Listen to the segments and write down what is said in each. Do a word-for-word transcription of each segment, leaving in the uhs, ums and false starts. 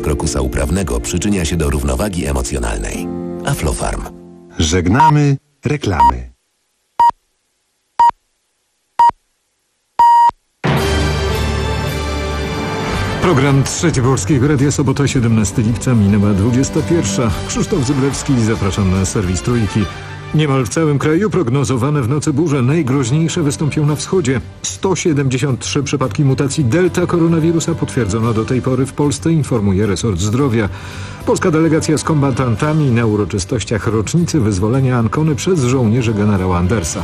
krokusa uprawnego przyczynia się do równowagi emocjonalnej. Aflofarm. Żegnamy reklamy. Program Trzeci Polskiego Radia, sobota siedemnastego lipca, minęła dwudziesta pierwsza. Krzysztof Zyblewski, zapraszam na serwis Trójki. Niemal w całym kraju prognozowane w nocy burze. Najgroźniejsze wystąpią na wschodzie. sto siedemdziesiąt trzy przypadki mutacji delta koronawirusa potwierdzono do tej pory w Polsce, informuje resort zdrowia. Polska delegacja z kombatantami na uroczystościach rocznicy wyzwolenia Ancony przez żołnierzy generała Andersa.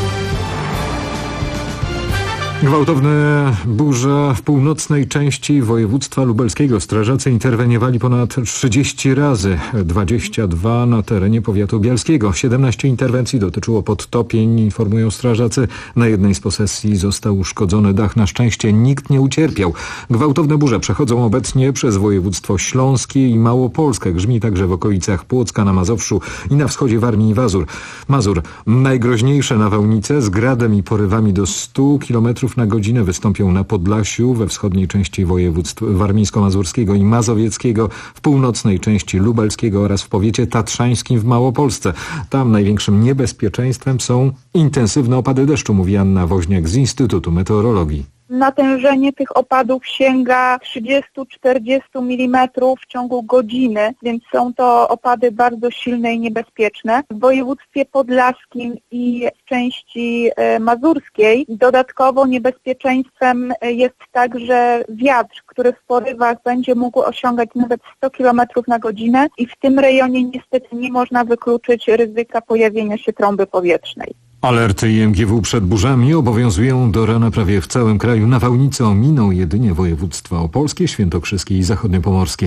Gwałtowne burze w północnej części województwa lubelskiego. Strażacy interweniowali ponad trzydzieści razy, dwadzieścia dwa na terenie powiatu bialskiego. siedemnaście interwencji dotyczyło podtopień, informują strażacy. Na jednej z posesji został uszkodzony dach. Na szczęście nikt nie ucierpiał. Gwałtowne burze przechodzą obecnie przez województwo śląskie i Małopolskę. Grzmi także w okolicach Płocka, na Mazowszu i na wschodzie Warmii i Mazur. Mazur. Najgroźniejsze nawałnice z gradem i porywami do stu kilometrów na godzinę wystąpią na Podlasiu, we wschodniej części województw warmińsko-mazurskiego i mazowieckiego, w północnej części lubelskiego oraz w powiecie tatrzańskim w Małopolsce. Tam największym niebezpieczeństwem są intensywne opady deszczu, mówi Anna Woźniak z Instytutu Meteorologii. Natężenie tych opadów sięga trzydzieści do czterdziestu milimetrów w ciągu godziny, więc są to opady bardzo silne i niebezpieczne. W województwie podlaskim i w części mazurskiej dodatkowo niebezpieczeństwem jest także wiatr, który w porywach będzie mógł osiągać nawet sto kilometrów na godzinę i w tym rejonie niestety nie można wykluczyć ryzyka pojawienia się trąby powietrznej. Alerty I M G W przed burzami obowiązują do rana prawie w całym kraju. Nawałnice ominą jedynie województwa opolskie, świętokrzyskie i zachodniopomorskie.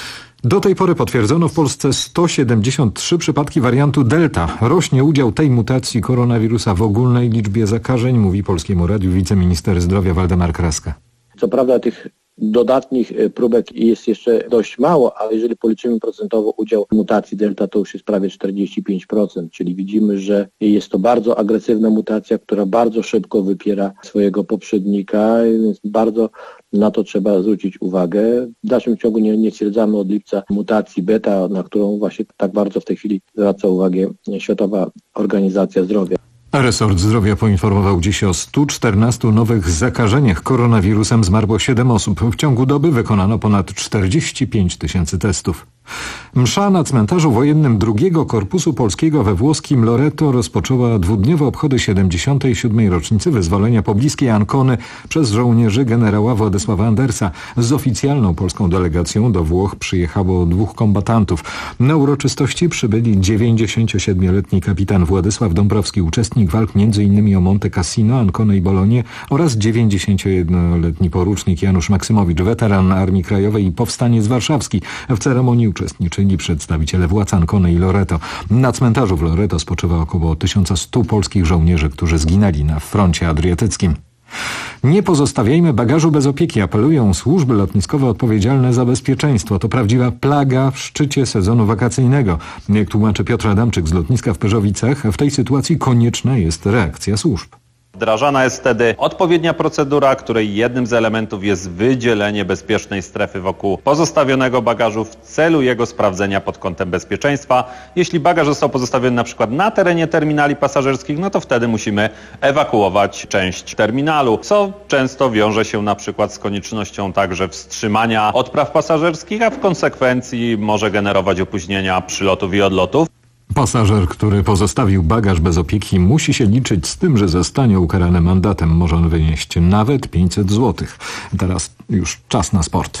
Do tej pory potwierdzono w Polsce sto siedemdziesiąt trzy przypadki wariantu Delta. Rośnie udział tej mutacji koronawirusa w ogólnej liczbie zakażeń, mówi Polskiemu Radiu wiceminister zdrowia Waldemar Kraska. Co prawda tych dodatnich próbek jest jeszcze dość mało, ale jeżeli policzymy procentowo udział mutacji delta, to już jest prawie czterdzieści pięć procent, czyli widzimy, że jest to bardzo agresywna mutacja, która bardzo szybko wypiera swojego poprzednika, więc bardzo na to trzeba zwrócić uwagę. W dalszym ciągu nie, nie stwierdzamy od lipca mutacji beta, na którą właśnie tak bardzo w tej chwili zwraca uwagę Światowa Organizacja Zdrowia. Resort Zdrowia poinformował dziś o stu czternastu nowych zakażeniach koronawirusem. Zmarło siedem osób. W ciągu doby wykonano ponad czterdzieści pięć tysięcy testów. Msza na cmentarzu wojennym drugiego Korpusu Polskiego we włoskim Loreto rozpoczęła dwudniowe obchody siedemdziesiątej siódmej rocznicy wyzwolenia pobliskiej Ancony przez żołnierzy generała Władysława Andersa. Z oficjalną polską delegacją do Włoch przyjechało dwóch kombatantów. Na uroczystości przybyli dziewięćdziesięciosiedmioletni kapitan Władysław Dąbrowski, uczestnik walk między innymi o Monte Cassino, Anconę i Bolonię, oraz dziewięćdziesięciojednoletni porucznik Janusz Maksymowicz, weteran Armii Krajowej i powstaniec warszawski. W ceremonii uczestniczyli przedstawiciele władz Ancony i Loreto. Na cmentarzu w Loreto spoczywa około tysiąc stu polskich żołnierzy, którzy zginęli na froncie adriatyckim. Nie pozostawiajmy bagażu bez opieki, apelują służby lotniskowe odpowiedzialne za bezpieczeństwo. To prawdziwa plaga w szczycie sezonu wakacyjnego. Jak tłumaczy Piotr Adamczyk z lotniska w Pyrzowicach, w tej sytuacji konieczna jest reakcja służb. Wdrażana jest wtedy odpowiednia procedura, której jednym z elementów jest wydzielenie bezpiecznej strefy wokół pozostawionego bagażu w celu jego sprawdzenia pod kątem bezpieczeństwa. Jeśli bagaż został pozostawiony na przykład na terenie terminali pasażerskich, no to wtedy musimy ewakuować część terminalu, co często wiąże się na przykład z koniecznością także wstrzymania odpraw pasażerskich, a w konsekwencji może generować opóźnienia przylotów i odlotów. Pasażer, który pozostawił bagaż bez opieki, musi się liczyć z tym, że zostanie ukarany mandatem. Może on wynieść nawet pięćset złotych. Teraz już czas na sport.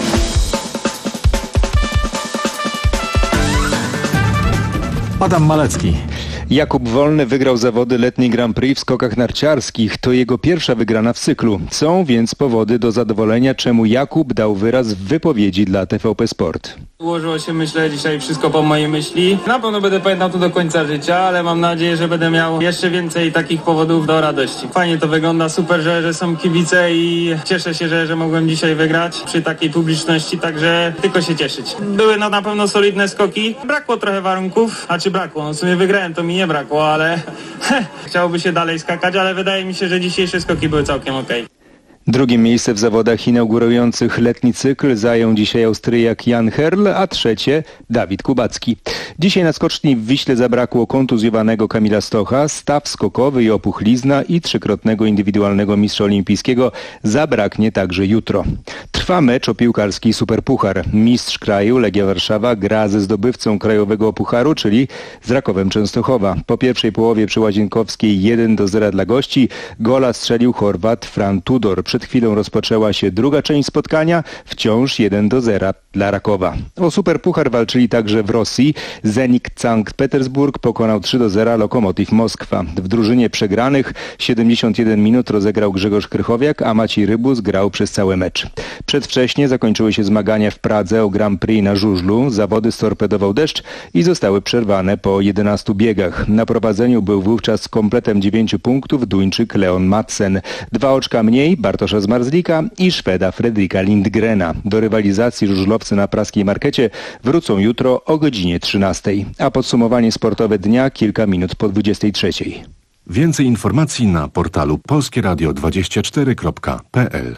Adam Malecki. Jakub Wolny wygrał zawody letni Grand Prix w skokach narciarskich. To jego pierwsza wygrana w cyklu. Są więc powody do zadowolenia, czemu Jakub dał wyraz w wypowiedzi dla T V P Sport. Ułożyło się, myślę, dzisiaj wszystko po mojej myśli. Na pewno będę pamiętał to do końca życia, ale mam nadzieję, że będę miał jeszcze więcej takich powodów do radości. Fajnie to wygląda, super, że, że są kibice i cieszę się, że, że mogłem dzisiaj wygrać przy takiej publiczności, także tylko się cieszyć. Były no, na pewno solidne skoki. Brakło trochę warunków, a czy brakło? No w sumie wygrałem, to mi nie brakło, ale chciałoby się dalej skakać, ale wydaje mi się, że dzisiejsze skoki były całkiem okej. Drugie miejsce w zawodach inaugurujących letni cykl zajął dzisiaj Austriak Jan Herl, a trzecie Dawid Kubacki. Dzisiaj na skoczni w Wiśle zabrakło kontuzjowanego Kamila Stocha, staw skokowy i opuchlizna i trzykrotnego indywidualnego mistrza olimpijskiego zabraknie także jutro. Trwa mecz o piłkarski Superpuchar. Mistrz kraju Legia Warszawa gra ze zdobywcą krajowego pucharu, czyli z Rakowem Częstochowa. Po pierwszej połowie przy Łazienkowskiej jeden do zera dla gości. Gola strzelił Chorwat Fran Tudor. Przed chwilą rozpoczęła się druga część spotkania, wciąż jeden do zera dla Rakowa. O Superpuchar walczyli także w Rosji. Zenik Sankt Petersburg pokonał trzy do zera Lokomotiv Moskwa. W drużynie przegranych siedemdziesiąt jeden minut rozegrał Grzegorz Krychowiak, a Maciej Rybus grał przez cały mecz. Przedwcześnie zakończyły się zmagania w Pradze o Grand Prix na żużlu. Zawody storpedował deszcz i zostały przerwane po jedenastu biegach. Na prowadzeniu był wówczas z kompletem dziewięciu punktów Duńczyk Leon Madsen. Dwa oczka mniej Bartosza Zmarzlika i Szweda Fredrika Lindgrena. Do rywalizacji żużlowcy na praskiej markecie wrócą jutro o godzinie trzynastej. A podsumowanie sportowe dnia kilka minut po dwudziestej trzeciej. Więcej informacji na portalu polskie radio dwadzieścia cztery kropka p l.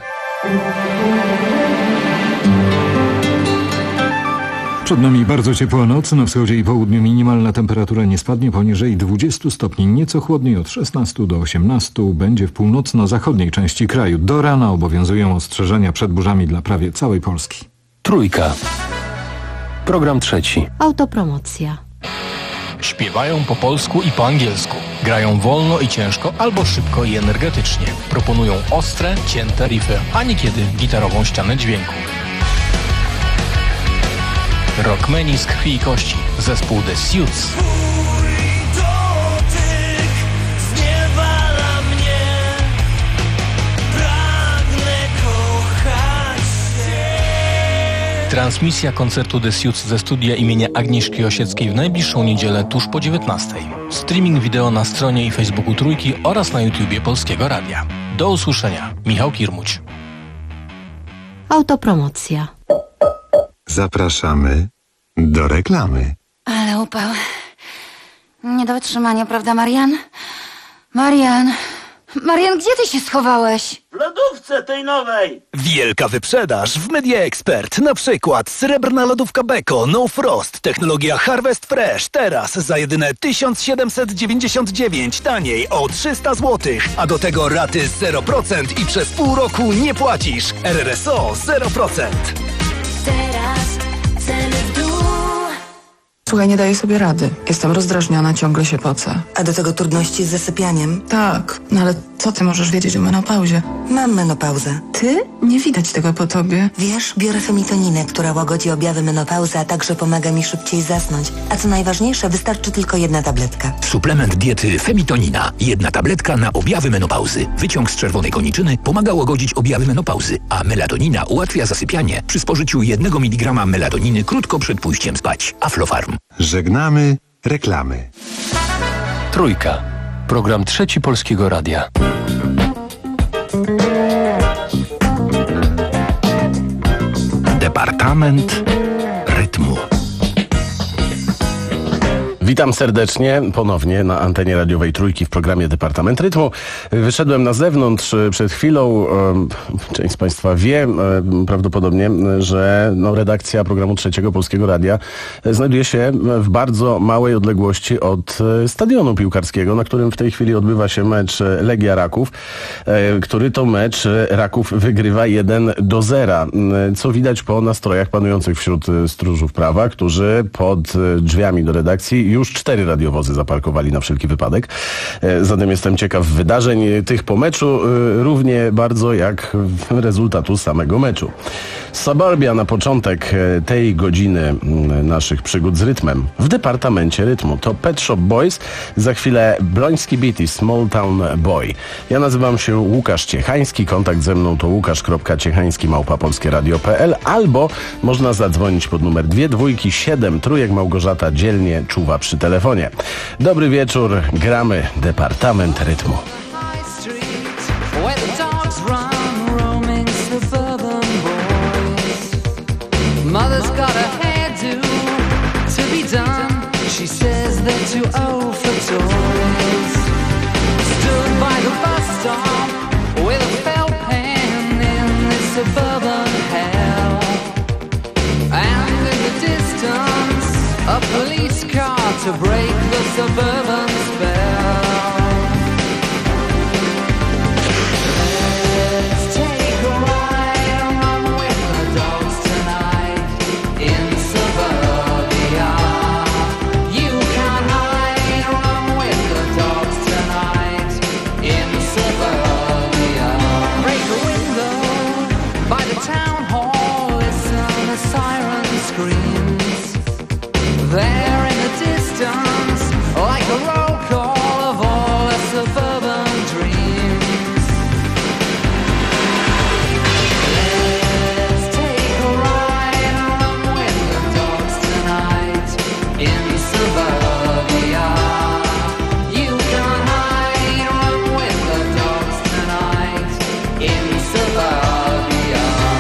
Przed nami bardzo ciepła noc, na wschodzie i południu minimalna temperatura nie spadnie poniżej dwudziestu stopni, nieco chłodniej od szesnastu do osiemnastu, będzie w północno-zachodniej części kraju. Do rana obowiązują ostrzeżenia przed burzami dla prawie całej Polski. Trójka. Program trzeci. Autopromocja. Śpiewają po polsku i po angielsku. Grają wolno i ciężko albo szybko i energetycznie. Proponują ostre, cięte riffy, a niekiedy gitarową ścianę dźwięku. Rockmeni z krwi i kości. Zespół The Suits. Transmisja koncertu The Suits ze studia imienia Agnieszki Osieckiej w najbliższą niedzielę tuż po dziewiętnastej. Streaming wideo na stronie i Facebooku Trójki oraz na YouTubie Polskiego Radia. Do usłyszenia. Michał Kirmuć. Autopromocja. Zapraszamy do reklamy. Ale upał. Nie do wytrzymania, prawda, Marian? Marian... Marian, gdzie ty się schowałeś? W lodówce tej nowej! Wielka wyprzedaż w Media Expert. Na przykład srebrna lodówka Beko No Frost. Technologia Harvest Fresh. Teraz za jedyne tysiąc siedemset dziewięćdziesiąt dziewięć. Taniej o trzysta złotych. A do tego raty zero procent i przez pół roku nie płacisz. R R S O zero procent. Teraz ceny w dół. Słuchaj, nie daję sobie rady. Jestem rozdrażniona, ciągle się pocę. A do tego trudności z zasypianiem? Tak, no ale co ty możesz wiedzieć o menopauzie? Mam menopauzę. Ty? Nie widać tego po tobie. Wiesz, biorę femitoninę, która łagodzi objawy menopauzy, a także pomaga mi szybciej zasnąć. A co najważniejsze, wystarczy tylko jedna tabletka. Suplement diety Femitonina. Jedna tabletka na objawy menopauzy. Wyciąg z czerwonej koniczyny pomaga łagodzić objawy menopauzy, a melatonina ułatwia zasypianie przy spożyciu jednego miligrama melatoniny krótko przed pójściem spać. Aflofarm. Żegnamy reklamy. Trójka. Program trzeci Polskiego Radia. Departament Rytmu. Witam serdecznie ponownie na antenie radiowej Trójki w programie Departament Rytmu. Wyszedłem na zewnątrz przed chwilą. Część z Państwa wie prawdopodobnie, że no, redakcja programu Trzeciego Polskiego Radia znajduje się w bardzo małej odległości od stadionu piłkarskiego, na którym w tej chwili odbywa się mecz Legia Raków, który to mecz Raków wygrywa jeden do zera, co widać po nastrojach panujących wśród stróżów prawa, którzy pod drzwiami do redakcji już cztery radiowozy zaparkowali na wszelki wypadek. Zatem jestem ciekaw wydarzeń tych po meczu, równie bardzo jak rezultatu samego meczu. Suburbia na początek tej godziny naszych przygód z rytmem w Departamencie Rytmu. To Pet Shop Boys, za chwilę Bloński Beat i Small Town Boy. Ja nazywam się Łukasz Ciechański, kontakt ze mną to łukasz kropka ciechański małpa polskie radio kropka p l albo można zadzwonić pod numer dwie dwójki siedem trójek. Małgorzata dzielnie czuwa przy telefonie. Dobry wieczór, gramy Departament Rytmu. Mother's got a hairdo to be done. She says they're too old for toys. Stood by the bus stop with a felt pen. suburban hell. And in the distance, a police car to break the suburban spell. Let's take a ride and run with the dogs tonight in suburbia. You can hide, run with the dogs tonight in suburbia. Break a window by the town hall, listen as siren screams. There in the distance, like a roll call of all the suburban dreams. Let's take a ride and run with the dogs tonight in suburbia. You can hide, run with the dogs tonight in suburbia.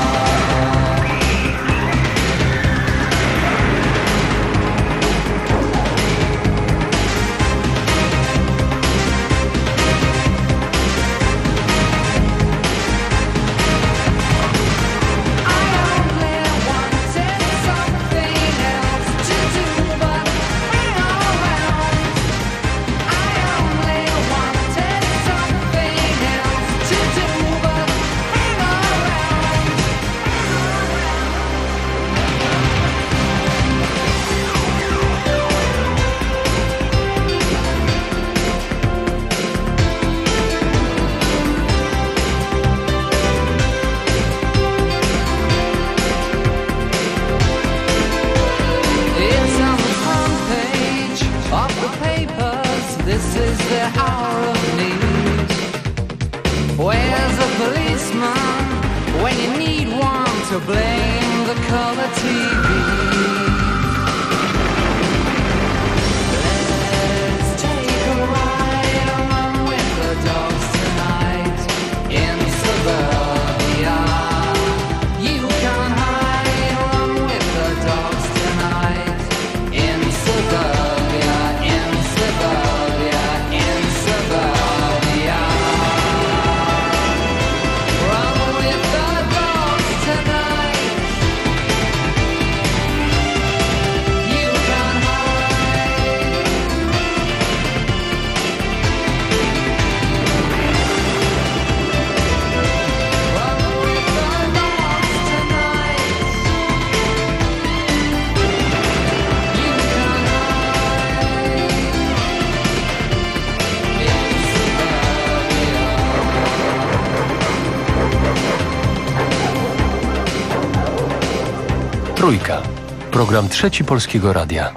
It's on the front page of the papers. This is the hour of need. Where's the policeman when you need one to blame the color T V? Let's take a ride and run with the dogs tonight in suburbia. You can hide, run with the dogs tonight in suburbia, in suburbia, in suburbia. Run with the dogs tonight. You can hide. Run with the dogs tonight. You can hide in suburbia. Trójka. Program Trzeci Polskiego Radia.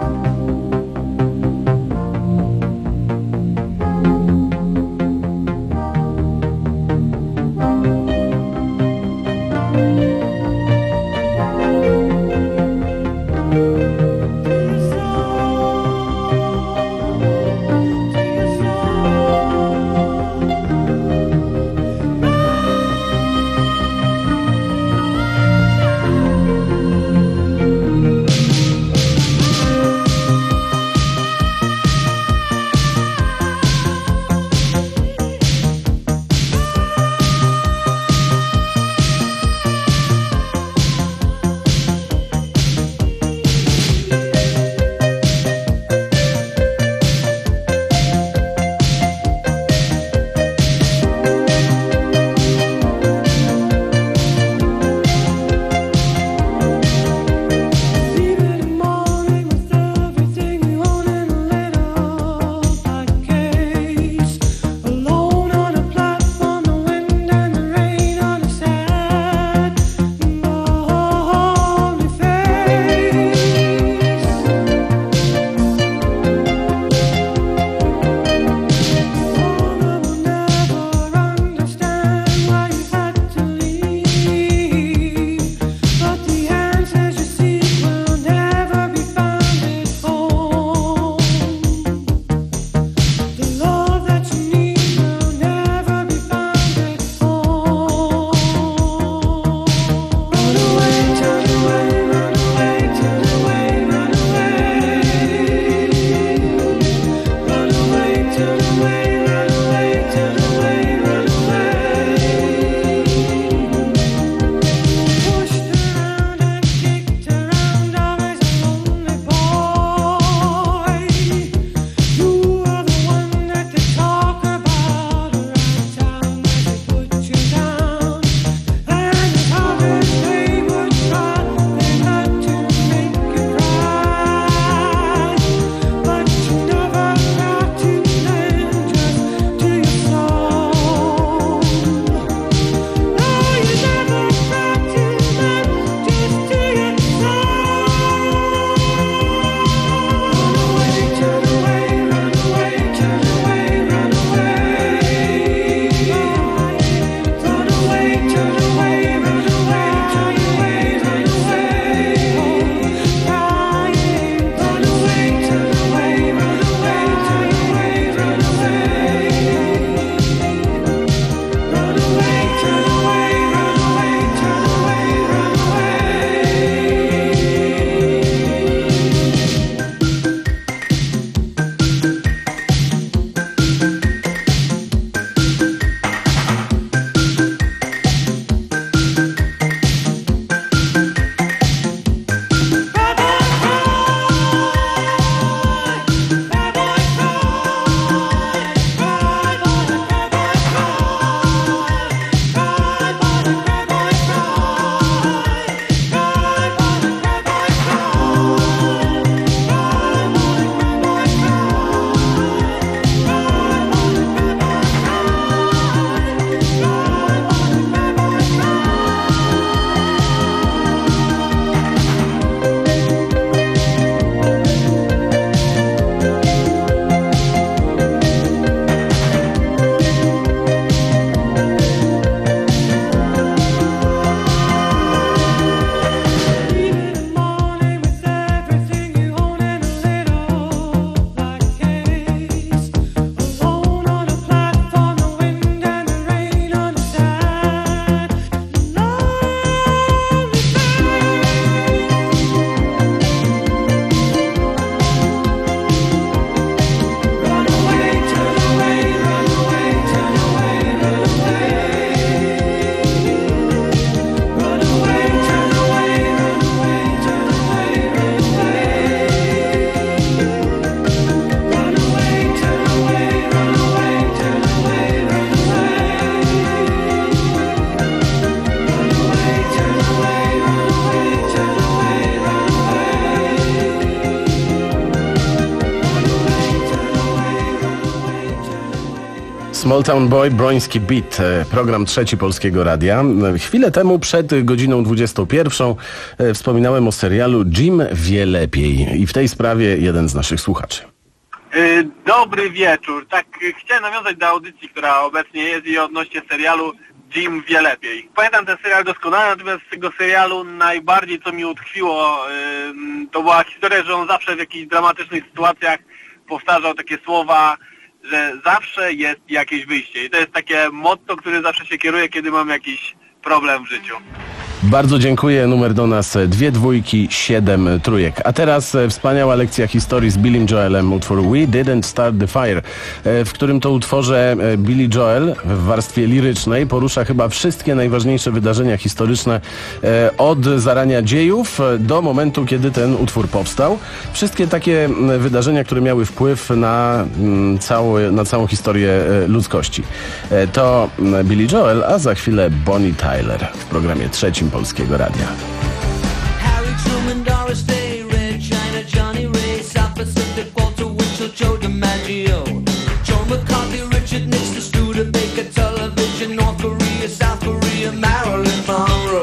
Small Town Boy, Broński Beat, program Trzeci Polskiego Radia. Chwilę temu przed godziną dwudziestą pierwszą wspominałem o serialu Jim wie lepiej i w tej sprawie jeden z naszych słuchaczy. Dobry wieczór. Tak, chciałem nawiązać do audycji, która obecnie jest i odnośnie serialu Jim wie lepiej. Pamiętam ten serial doskonale, natomiast z tego serialu najbardziej co mi utkwiło, to była historia, że on zawsze w jakichś dramatycznych sytuacjach powtarzał takie słowa, że zawsze jest jakieś wyjście. I to jest takie motto, które zawsze się kieruje, kiedy mam jakiś problem w życiu. Bardzo dziękuję. Numer do nas dwie dwójki, siedem trójek. A teraz wspaniała lekcja historii z Billym Joelem, utwór We Didn't Start the Fire, w którym to utworze Billy Joel w warstwie lirycznej porusza chyba wszystkie najważniejsze wydarzenia historyczne od zarania dziejów do momentu, kiedy ten utwór powstał. Wszystkie takie wydarzenia, które miały wpływ na, cały, na całą historię ludzkości. To Billy Joel, a za chwilę Bonnie Tyler w programie Trzecim Polskiego Radia. Harry Truman, Doris Day, Red China, Johnny Ray, South Pacific, Walter Winchell, Joe DiMaggio, John McCarthy, Richard Nixon, Studebaker, television, North Korea, South Korea, Marilyn Monroe.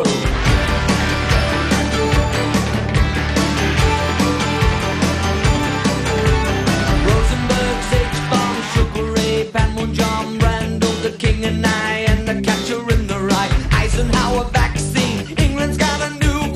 Rosenberg, H-bomb, Sugar Ray, Panmon, John Randall, the King and I, and the Catcher in the Rye, Eisenhower vaccine. England's got a new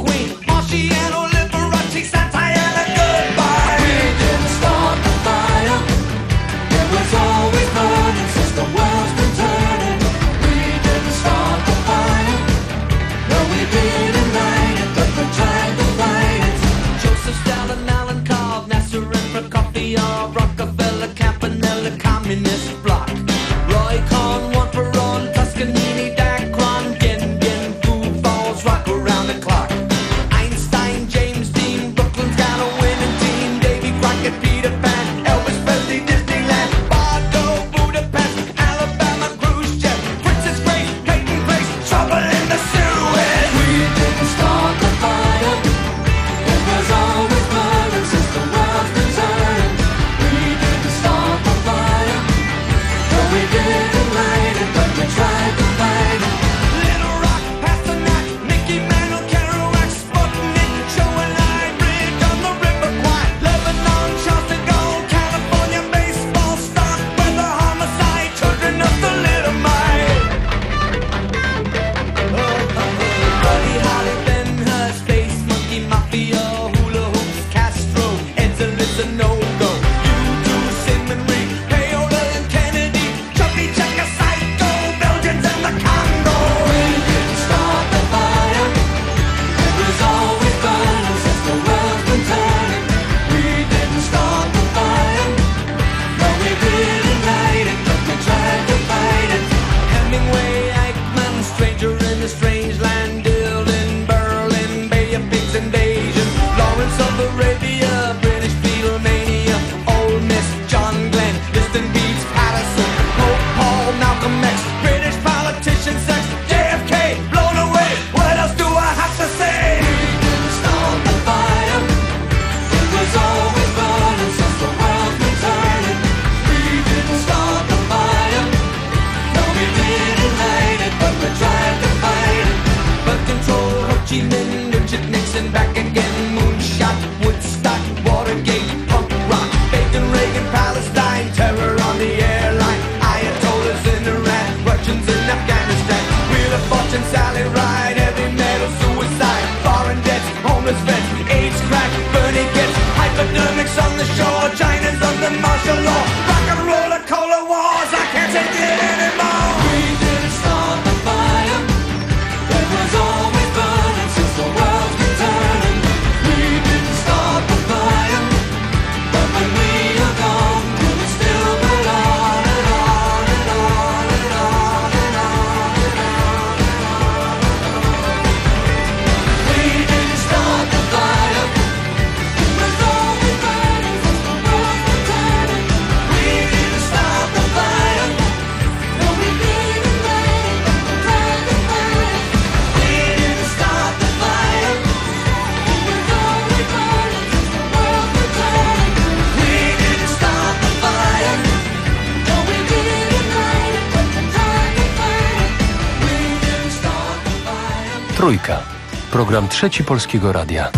Trójka. Program Trzeci Polskiego Radia.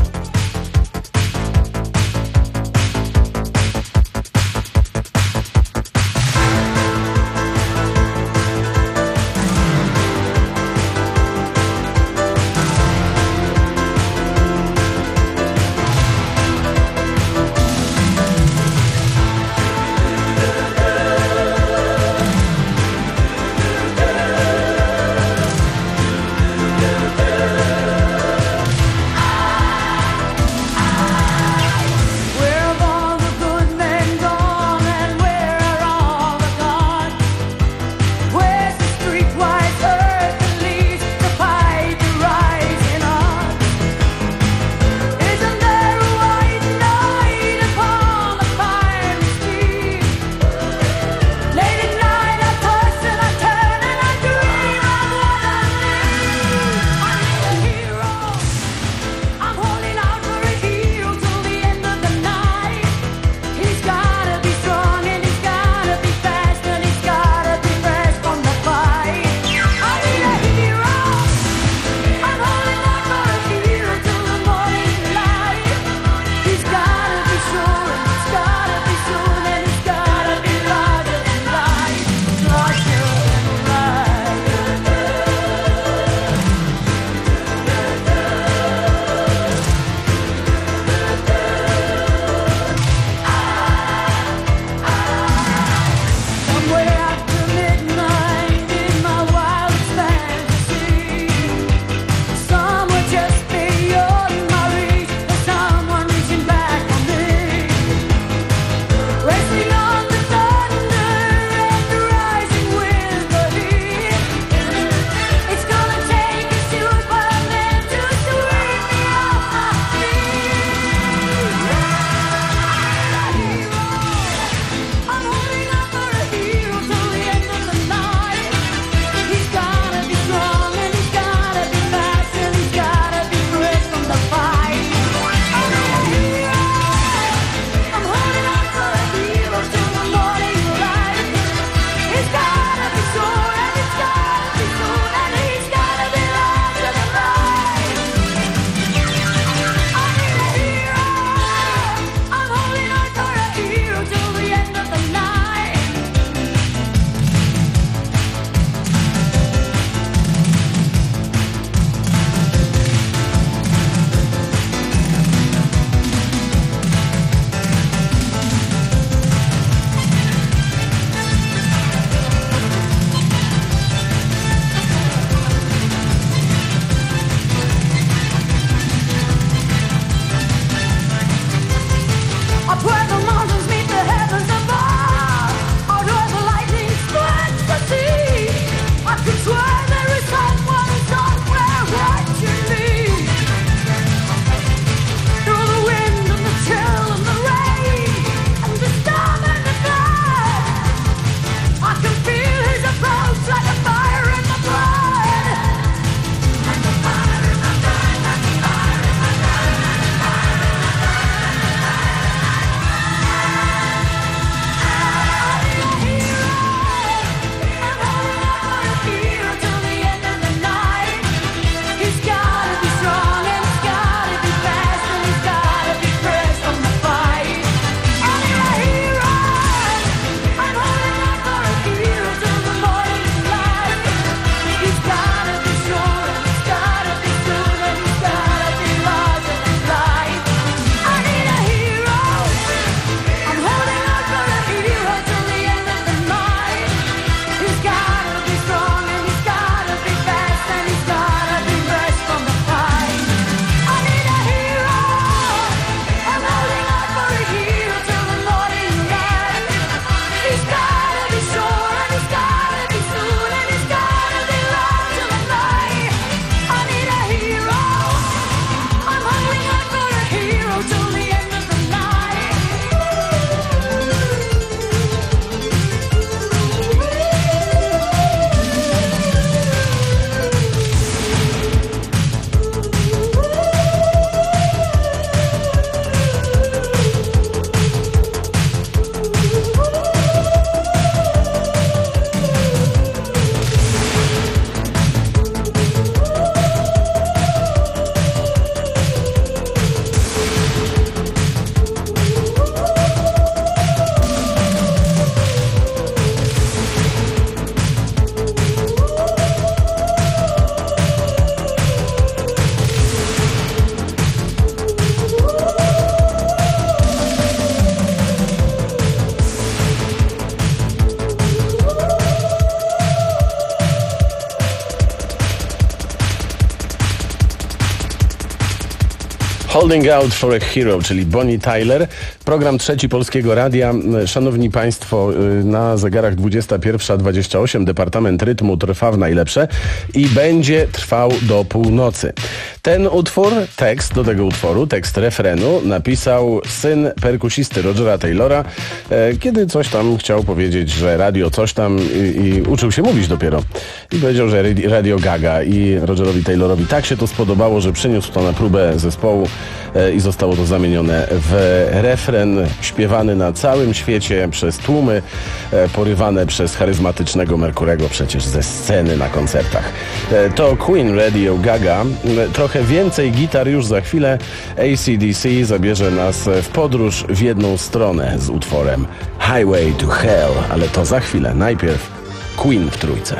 Holding Out for a Hero, czyli Bonnie Tyler. Program Trzeci Polskiego Radia. Szanowni Państwo, na zegarach dwudziesta pierwsza dwadzieścia osiem Departament Rytmu trwa w najlepsze i będzie trwał do północy. Ten utwór, tekst do tego utworu, tekst refrenu napisał syn perkusisty Rogera Taylora, kiedy coś tam chciał powiedzieć, że radio coś tam i, i uczył się mówić dopiero. I powiedział, że Radio Gaga, i Rogerowi Taylorowi tak się to spodobało, że przyniósł to na próbę zespołu i zostało to zamienione w refren śpiewany na całym świecie przez tłumy, porywane przez charyzmatycznego Merkurego przecież ze sceny na koncertach. To Queen, Radio Gaga. Trochę więcej gitar już za chwilę. A C D C zabierze nas w podróż w jedną stronę z utworem Highway to Hell, ale to za chwilę. Najpierw Queen w trójce.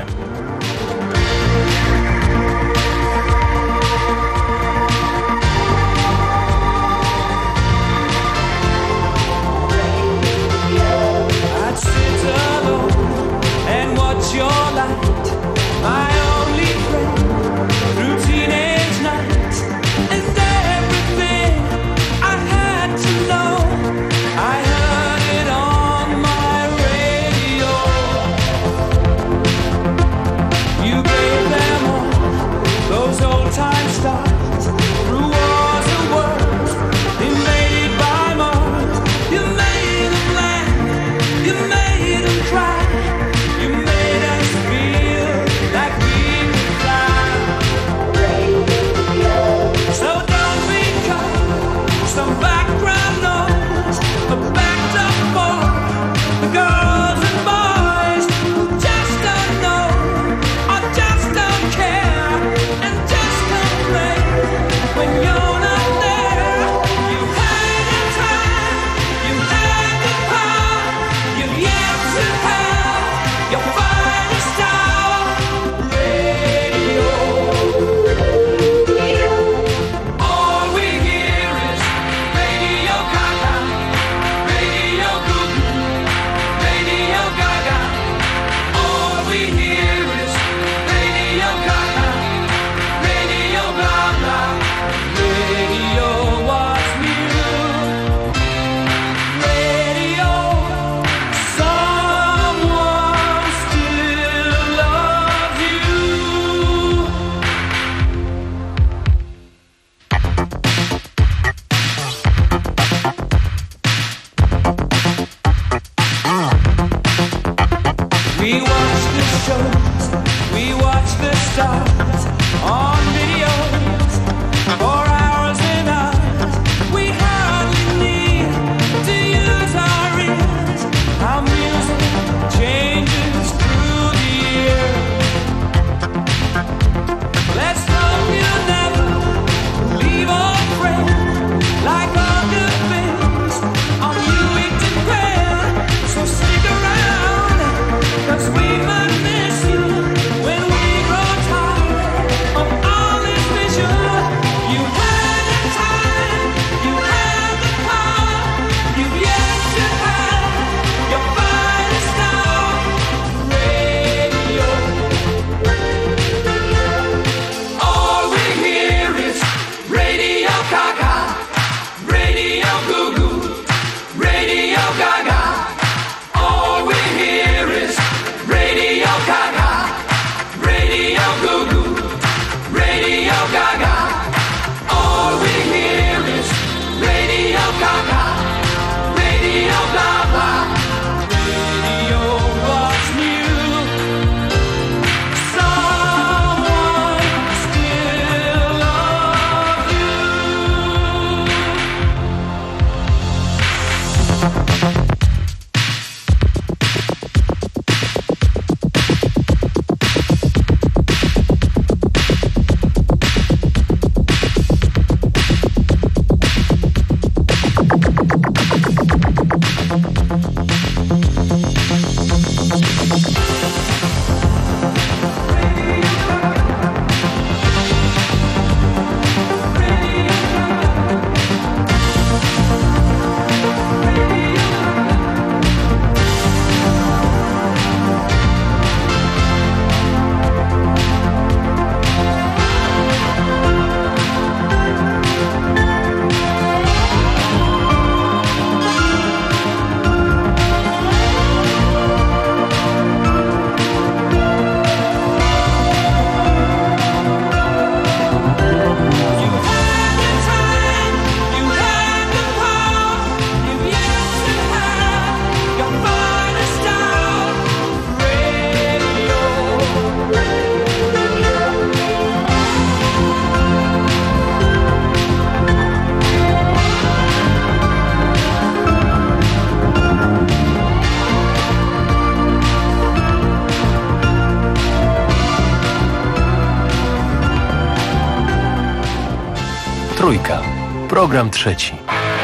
Trójka. Program trzeci.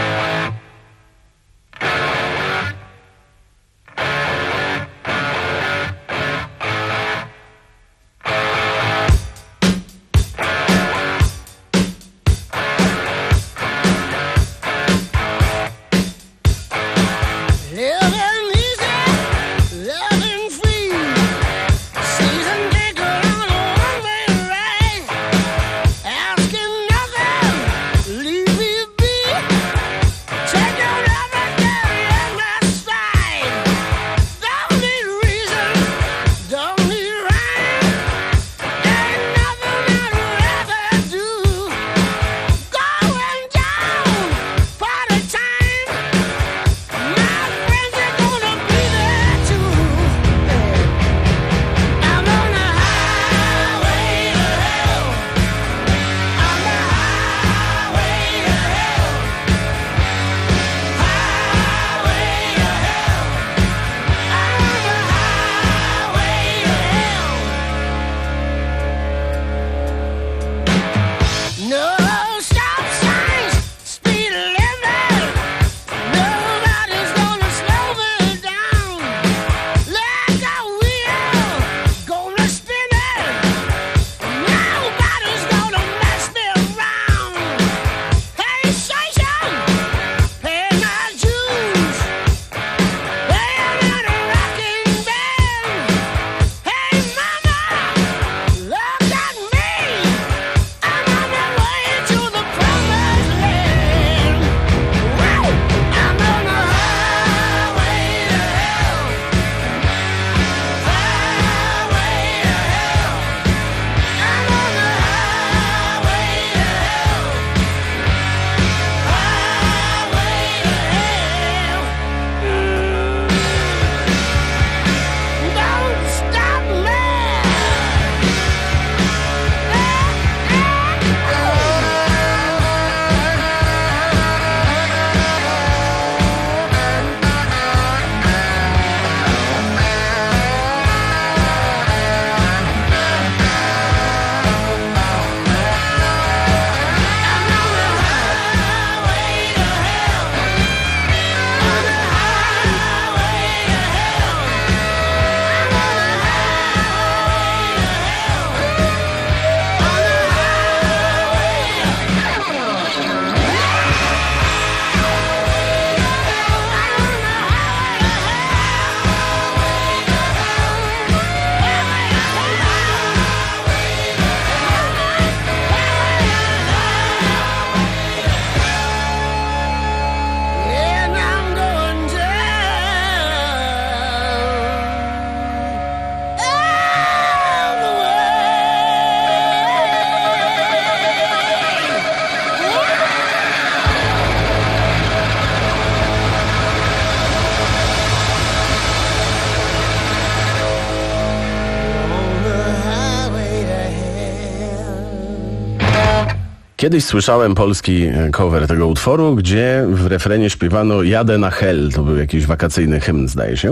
Kiedyś słyszałem polski cover tego utworu, gdzie w refrenie śpiewano Jadę na hell. To był jakiś wakacyjny hymn, zdaje się.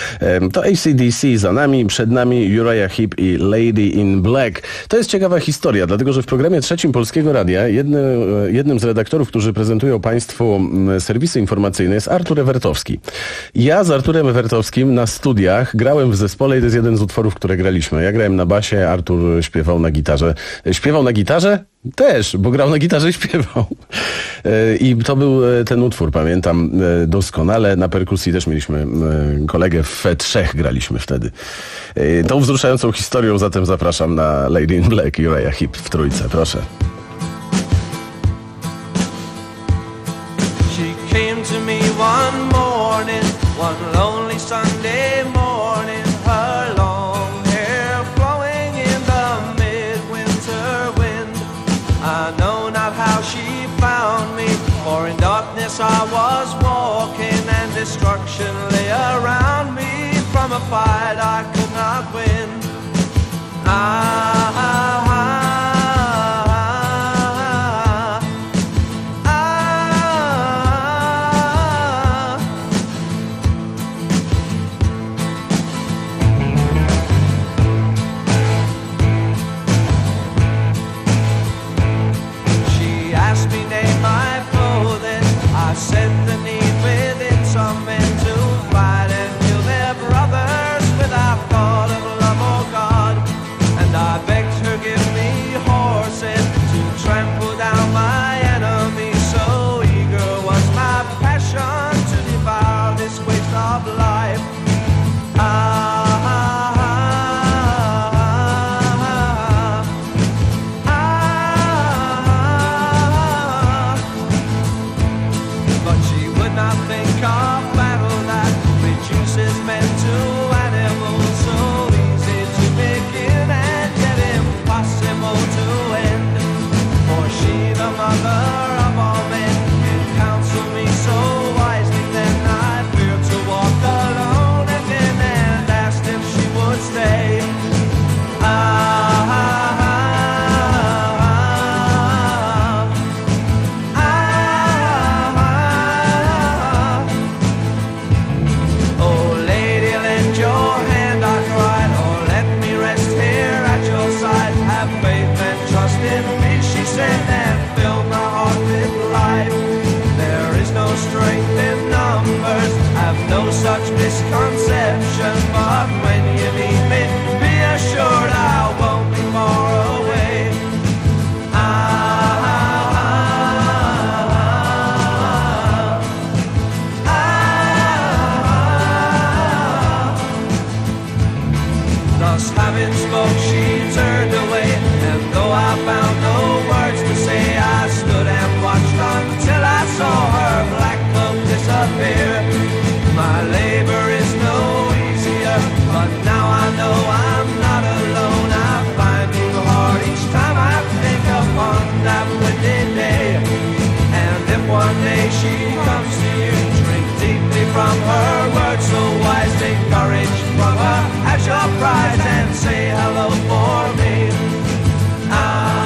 To A C D C za nami, przed nami Uriah Heep i Lady in Black. To jest ciekawa historia, dlatego że w programie trzecim Polskiego Radia jednym, jednym z redaktorów, którzy prezentują Państwu serwisy informacyjne, jest Artur Ewertowski. Ja z Arturem Ewertowskim na studiach grałem w zespole i to jest jeden z utworów, które graliśmy. Ja grałem na basie, Artur śpiewał na gitarze. Śpiewał na gitarze? Też, bo grał na gitarze i śpiewał. I to był ten utwór, pamiętam doskonale. Na perkusji też mieliśmy kolegę, w trzech graliśmy wtedy. Tą wzruszającą historią zatem zapraszam na Lady in Black i Uriah Heep w trójce, proszę. She came to me one morning, one lonely Sunday morning, her long hair flowing in the midwinter wind. I know not how she found me, for in darkness I was walking and destruction lay around me from a fight I could not win. I, I, I asked me said the need within some men to fight and kill their brothers without thought of love or God. And I begged her give me horses to trample down my enemies. So eager was my passion to devour this waste of life. Ah, such misconception, but when you need me, be assured I won't be far away. Ah, ah, ah. Thus having spoke, she turned away, and though I found no words to say, I stood and watched until I saw her black cloak disappear. My labor is no easier, but now I know I'm not alone. I find you hard each time I think upon that windy day. And if one day she comes to you, drink deeply from her words so wise, take courage from her as your prize, and say hello for me. Ah,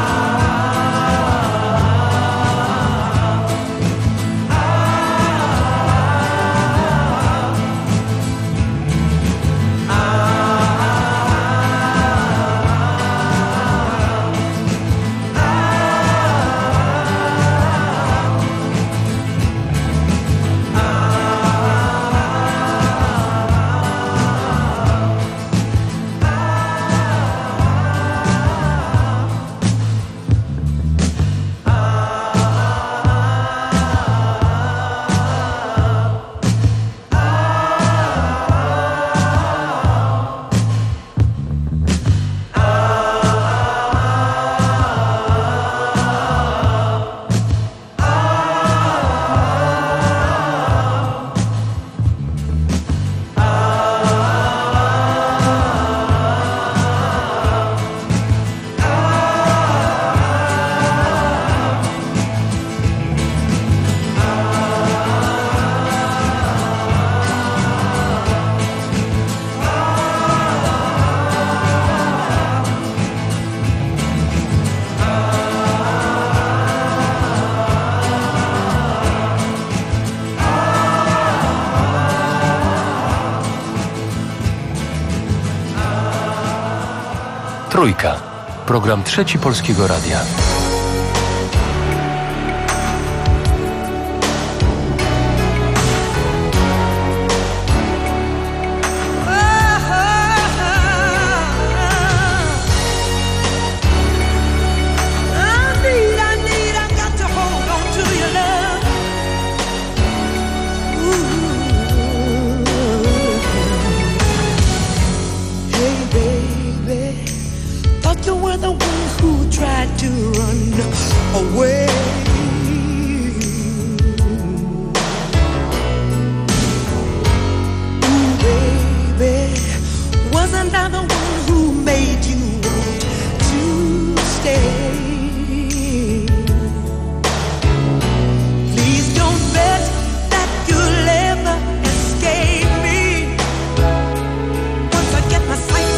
Trójka. Program Trzeci Polskiego Radia.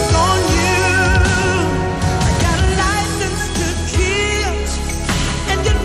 and you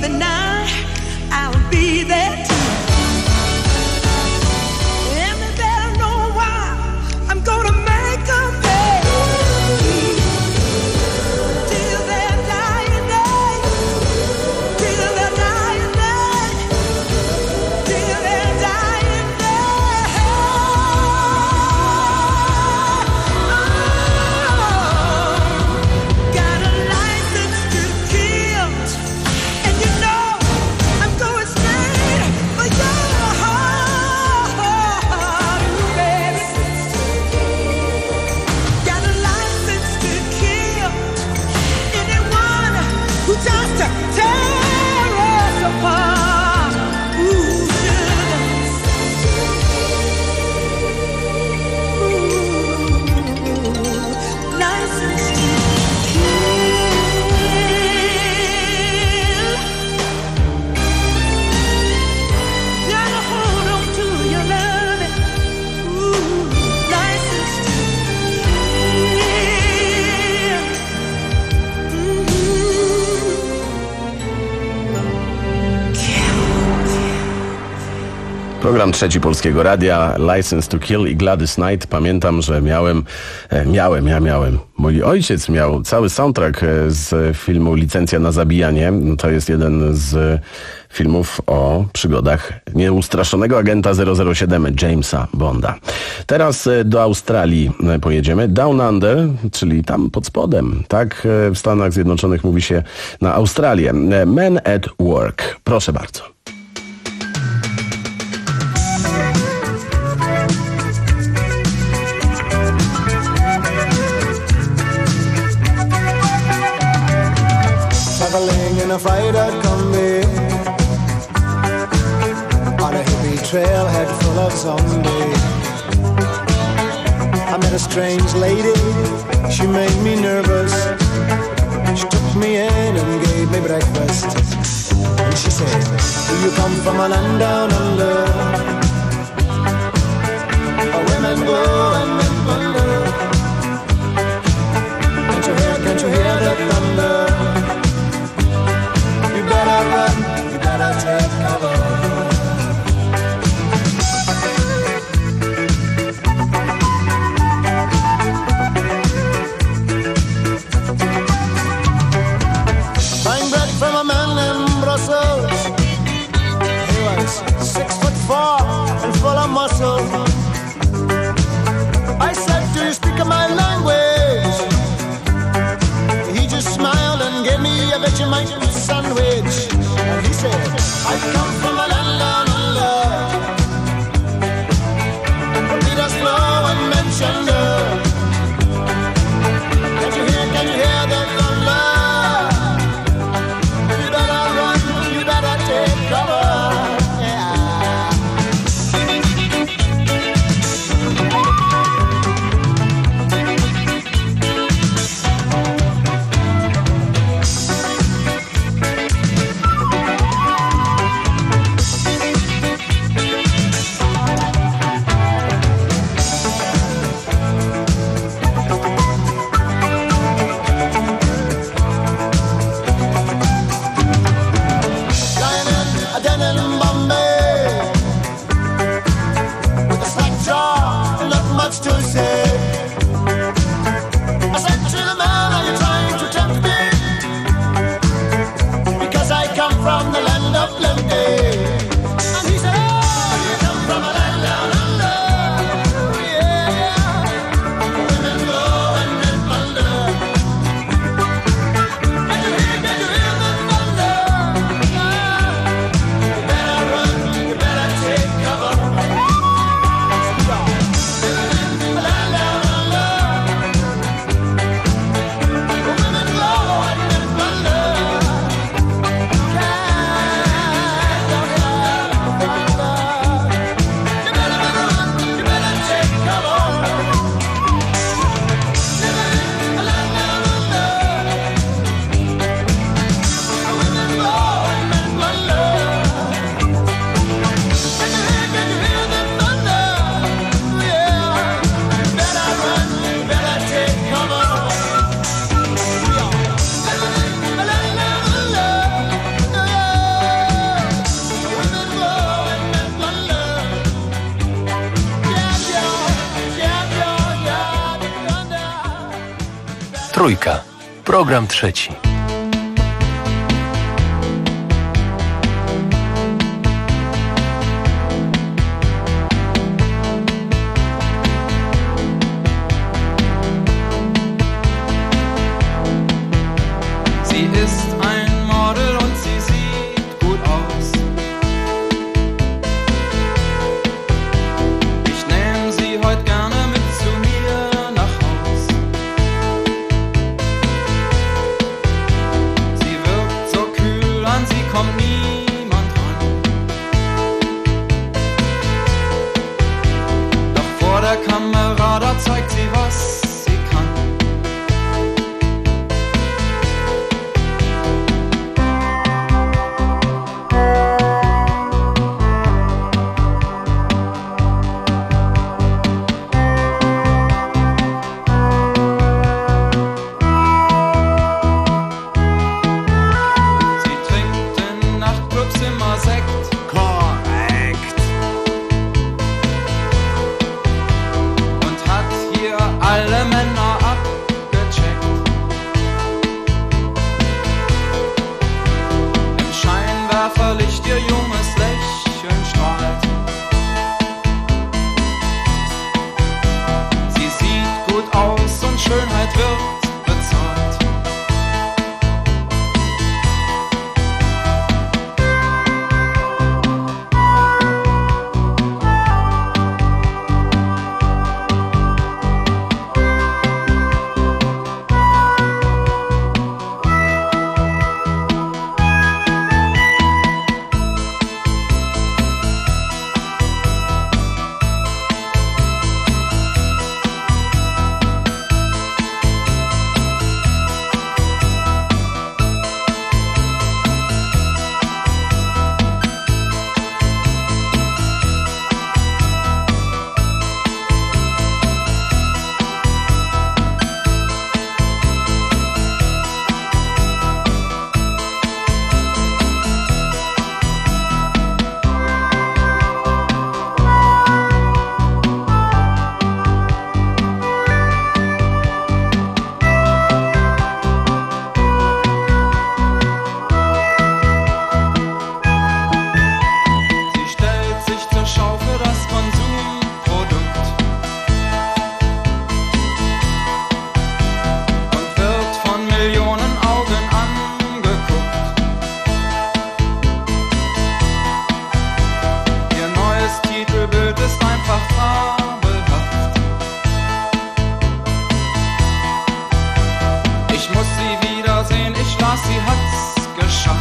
the night, I'll be there too. And they better know why I'm gonna make them pay. Till their dying day, till their dying day, till their dying day. Got a license to kill, and you know I'm going straight for your heart, baby. Got a license to kill anyone who tries to tear us apart. Ooh, sugar. Ooh, license to kill. Gotta hold on to your loving. Ooh, license to Program Trzeci Polskiego Radia, License to Kill i Gladys Knight. Pamiętam, że miałem, e, miałem, ja miałem, mój ojciec miał cały soundtrack e, z filmu Licencja na zabijanie. To jest jeden z filmów o przygodach nieustraszonego agenta zero zero siedem Jamesa Bonda. Teraz e, do Australii e, pojedziemy. Down Under, czyli tam pod spodem. Tak e, w Stanach Zjednoczonych mówi się na Australię. E, Men at Work. Proszę bardzo. Traveling in a freighter combi on a hippie trailhead full of zombies. I met a strange lady, she made me nervous. She took me in and gave me breakfast. And she said, do you come from a land down under, where women go and men wonder? Can't you hear, can't you hear the thunder? You better run, you better take cover. Buying bread from a man in Brussels. He was six foot four and full of muscle. I said, do you speak my language? He just smiled and gave me a Vegemite sandwich. And he said, I come from a land down under, where leaders flow and men gender. Can you hear, can you hear the thunder? You better run, you better take cover. Trójka. Program trzeci. Sie ist ein Model und sie sieht gut aus. Ich nehme sie heute gerne mit zu mir nach Haus. Sie wirkt so kühl, an sie kommt niemand ran. Doch vor der Kamera, da zeigt sie, was sie kann. Sie trinkt in Nachtclubs immer Sekt. Korrekt. Und hat hier alle Männer abgecheckt. Im Scheinwerferlicht ihr junges Lächeln strahlt. Sie sieht gut aus und Schönheit wird bezahlt. Sie stellt sich zur Schau für das Konsumprodukt und wird von Millionen Augen angeguckt. Ihr neues Titelbild ist einfach fabelhaft. Ich muss sie wiedersehen, ich las, sie hat's geschafft.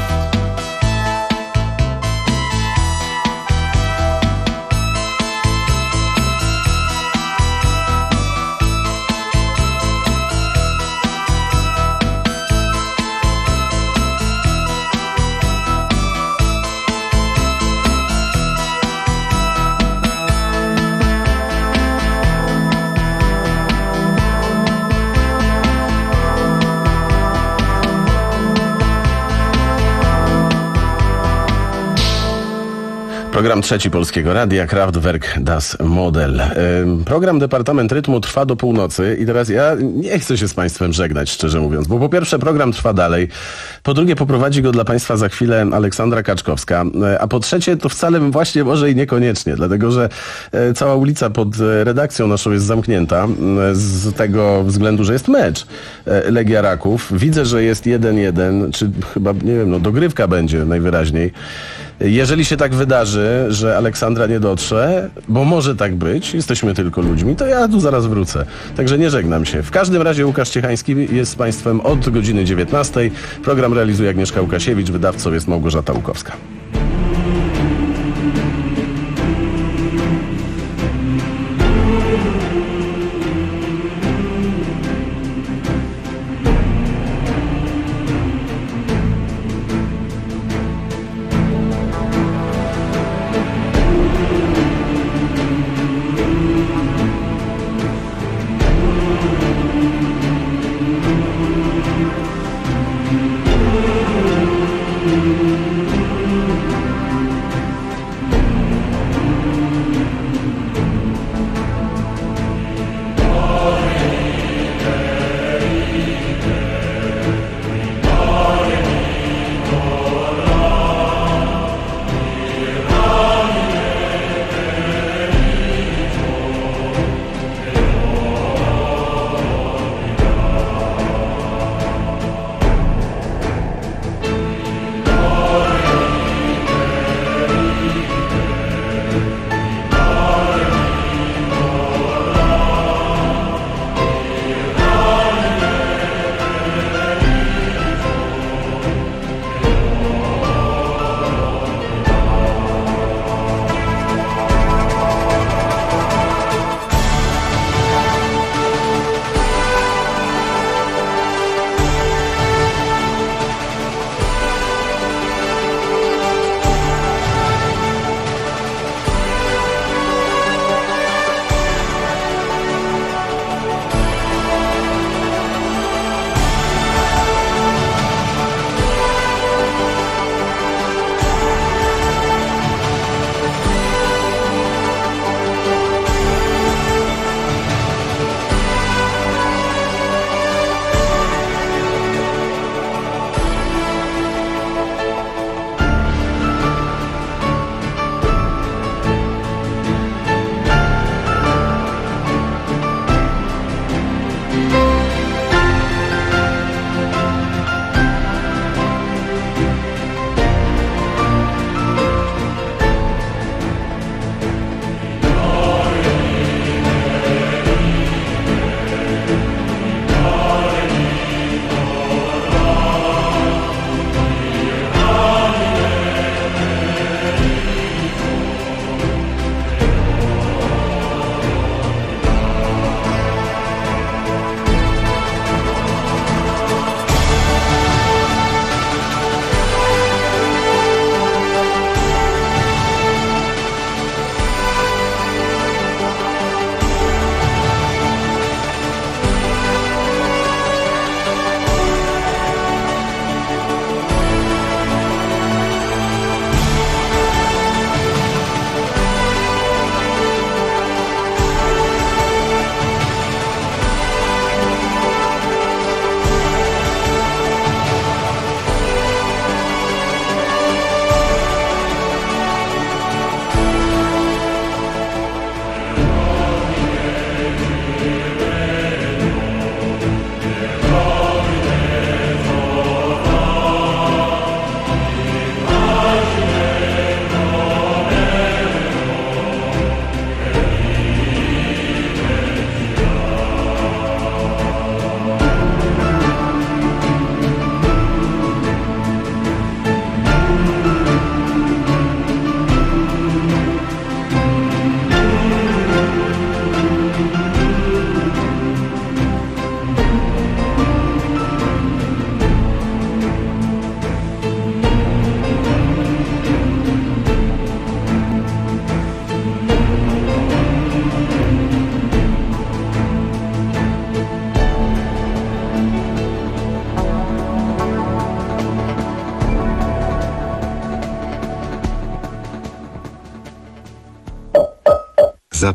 Program trzeci Polskiego Radia, Kraftwerk Das Model. Ym, Program Departament Rytmu trwa do północy i teraz ja nie chcę się z Państwem żegnać, szczerze mówiąc, bo po pierwsze program trwa dalej, po drugie poprowadzi go dla Państwa za chwilę Aleksandra Kaczkowska, y, a po trzecie to wcale właśnie może i niekoniecznie, dlatego że y, cała ulica pod y, redakcją naszą jest zamknięta y, z tego względu, że jest mecz y, Legia Raków. Widzę, że jest jeden jeden, czy chyba, nie wiem, no dogrywka będzie najwyraźniej. Jeżeli się tak wydarzy, że Aleksandra nie dotrze, bo może tak być, jesteśmy tylko ludźmi, to ja tu zaraz wrócę. Także nie żegnam się. W każdym razie Łukasz Ciechański jest z Państwem od godziny dziewiętnastej. Program realizuje Agnieszka Łukasiewicz, wydawcą jest Małgorzata Łukowska.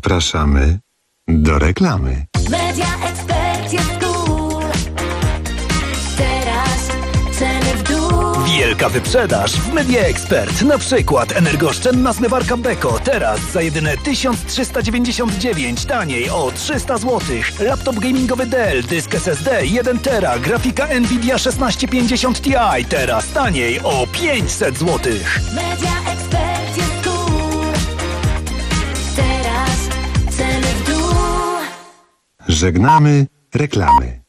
Zapraszamy do reklamy. Media Expert jest cool. Teraz ceny w dół. Wielka wyprzedaż w Media Expert. Na przykład energooszczędna zmywarka Beko. Teraz za jedyne tysiąc trzysta dziewięćdziesiąt dziewięć, taniej o trzysta złotych. Laptop gamingowy Dell, dysk S S D jeden tera, grafika Nvidia szesnaście pięćdziesiąt Ti. Teraz taniej o pięćset złotych. Media Expert jest cool. Teraz ceny w dół. Żegnamy reklamy.